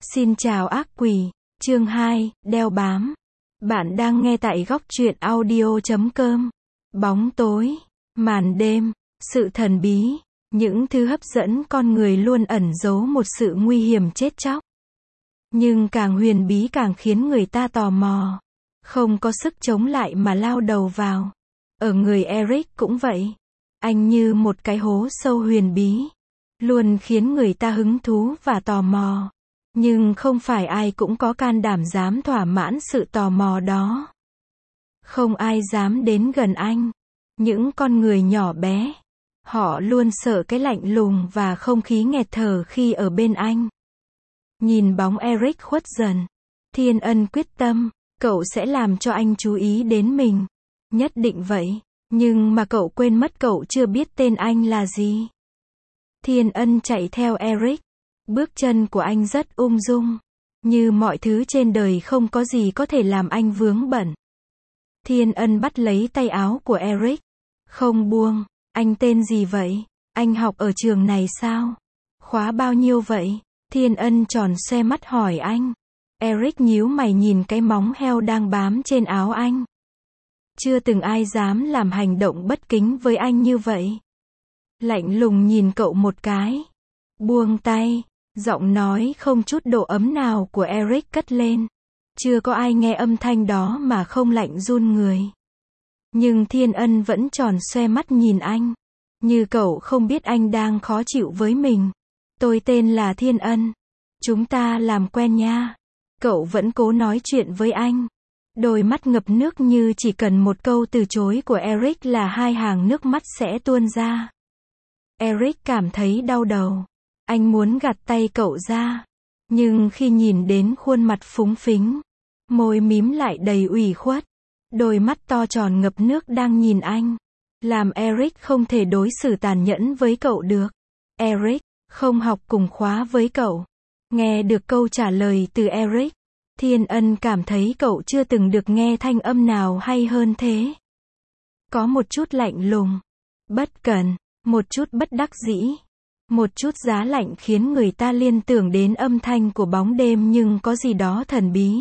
Xin chào ác quỷ, chương 2, đeo bám. Bạn đang nghe tại góc truyện audio.com. Bóng tối, màn đêm, sự thần bí, những thứ hấp dẫn con người luôn ẩn giấu một sự nguy hiểm chết chóc. Nhưng càng huyền bí càng khiến người ta tò mò, không có sức chống lại mà lao đầu vào. Ở người Eric cũng vậy. Anh như một cái hố sâu huyền bí, luôn khiến người ta hứng thú và tò mò. Nhưng không phải ai cũng có can đảm dám thỏa mãn sự tò mò đó. Không ai dám đến gần anh. Những con người nhỏ bé, họ luôn sợ cái lạnh lùng và không khí nghẹt thở khi ở bên anh. Nhìn bóng Eric khuất dần, Thiên Ân quyết tâm, cậu sẽ làm cho anh chú ý đến mình. Nhất định vậy, nhưng mà cậu quên mất cậu chưa biết tên anh là gì. Thiên Ân chạy theo Eric. Bước chân của anh rất ung dung. Như mọi thứ trên đời không có gì có thể làm anh vướng bận. Thiên Ân bắt lấy tay áo của Eric. Không buông. Anh tên gì vậy? Anh học ở trường này sao? Khóa bao nhiêu vậy? Thiên Ân tròn xoe mắt hỏi anh. Eric nhíu mày nhìn cái móng heo đang bám trên áo anh. Chưa từng ai dám làm hành động bất kính với anh như vậy. Lạnh lùng nhìn cậu một cái. Buông tay. Giọng nói không chút độ ấm nào của Eric cất lên. Chưa có ai nghe âm thanh đó mà không lạnh run người. Nhưng Thiên Ân vẫn tròn xoe mắt nhìn anh. Như cậu không biết anh đang khó chịu với mình. Tôi tên là Thiên Ân. Chúng ta làm quen nha. Cậu vẫn cố nói chuyện với anh. Đôi mắt ngập nước như chỉ cần một câu từ chối của Eric là hai hàng nước mắt sẽ tuôn ra. Eric cảm thấy đau đầu. Anh muốn gạt tay cậu ra. Nhưng khi nhìn đến khuôn mặt phúng phính, môi mím lại đầy ủy khuất, đôi mắt to tròn ngập nước đang nhìn anh, làm Eric không thể đối xử tàn nhẫn với cậu được. Eric, không học cùng khóa với cậu. Nghe được câu trả lời từ Eric, Thiên Ân cảm thấy cậu chưa từng được nghe thanh âm nào hay hơn thế. Có một chút lạnh lùng, bất cần, một chút bất đắc dĩ. Một chút giá lạnh khiến người ta liên tưởng đến âm thanh của bóng đêm nhưng có gì đó thần bí.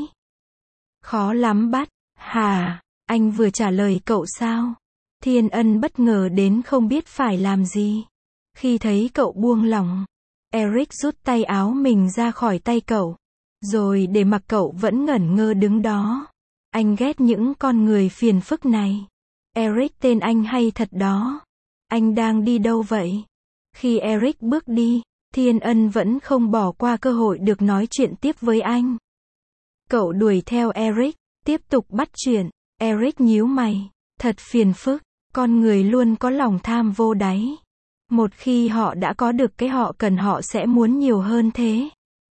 Khó lắm bắt. Hả? Anh vừa trả lời cậu sao? Thiên Ân bất ngờ đến không biết phải làm gì. Khi thấy cậu buông lỏng, Eric rút tay áo mình ra khỏi tay cậu. Rồi để mặc cậu vẫn ngẩn ngơ đứng đó. Anh ghét những con người phiền phức này. Eric tên anh hay thật đó. Anh đang đi đâu vậy? Khi Eric bước đi, Thiên Ân vẫn không bỏ qua cơ hội được nói chuyện tiếp với anh. Cậu đuổi theo Eric, tiếp tục bắt chuyện. Eric nhíu mày. Thật phiền phức, con người luôn có lòng tham vô đáy. Một khi họ đã có được cái họ cần họ sẽ muốn nhiều hơn thế.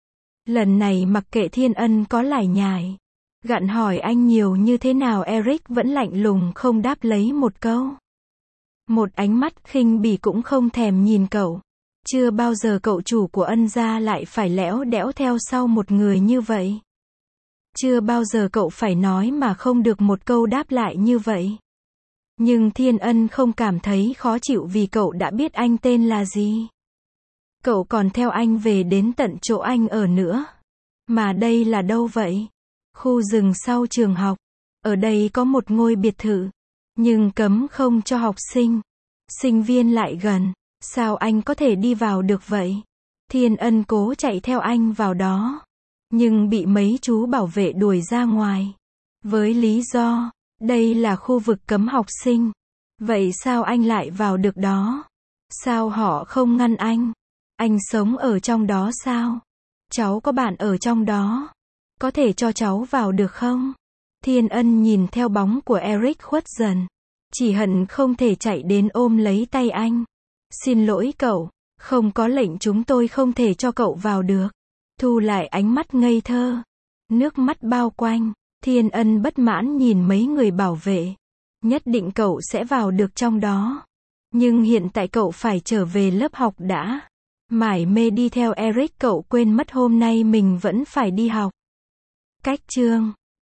Lần này mặc kệ Thiên Ân có lải nhải, gặn hỏi anh nhiều như thế nào Eric vẫn lạnh lùng không đáp lấy một câu. Một ánh mắt khinh bỉ cũng không thèm nhìn cậu. Chưa bao giờ cậu chủ của Ân gia lại phải lẽo đẽo theo sau một người như vậy. Chưa bao giờ cậu phải nói mà không được một câu đáp lại như vậy. Nhưng Thiên Ân không cảm thấy khó chịu vì cậu đã biết anh tên là gì. Cậu còn theo anh về đến tận chỗ anh ở nữa. Mà đây là đâu vậy? Khu rừng sau trường học. Ở đây có một ngôi biệt thự. Nhưng cấm không cho học sinh, sinh viên lại gần. Sao anh có thể đi vào được vậy? Thiên Ân cố chạy theo anh vào đó. Nhưng bị mấy chú bảo vệ đuổi ra ngoài. Với lý do, đây là khu vực cấm học sinh. Vậy sao anh lại vào được đó? Sao họ không ngăn anh? Anh sống ở trong đó sao? Cháu có bạn ở trong đó. Có thể cho cháu vào được không? Thiên Ân nhìn theo bóng của Eric khuất dần. Chỉ hận không thể chạy đến ôm lấy tay anh. Xin lỗi cậu, không có lệnh chúng tôi không thể cho cậu vào được. Thu lại ánh mắt ngây thơ. Nước mắt bao quanh. Thiên Ân bất mãn nhìn mấy người bảo vệ. Nhất định cậu sẽ vào được trong đó. Nhưng hiện tại cậu phải trở về lớp học đã. Mải mê đi theo Eric cậu quên mất hôm nay mình vẫn phải đi học. Cách chương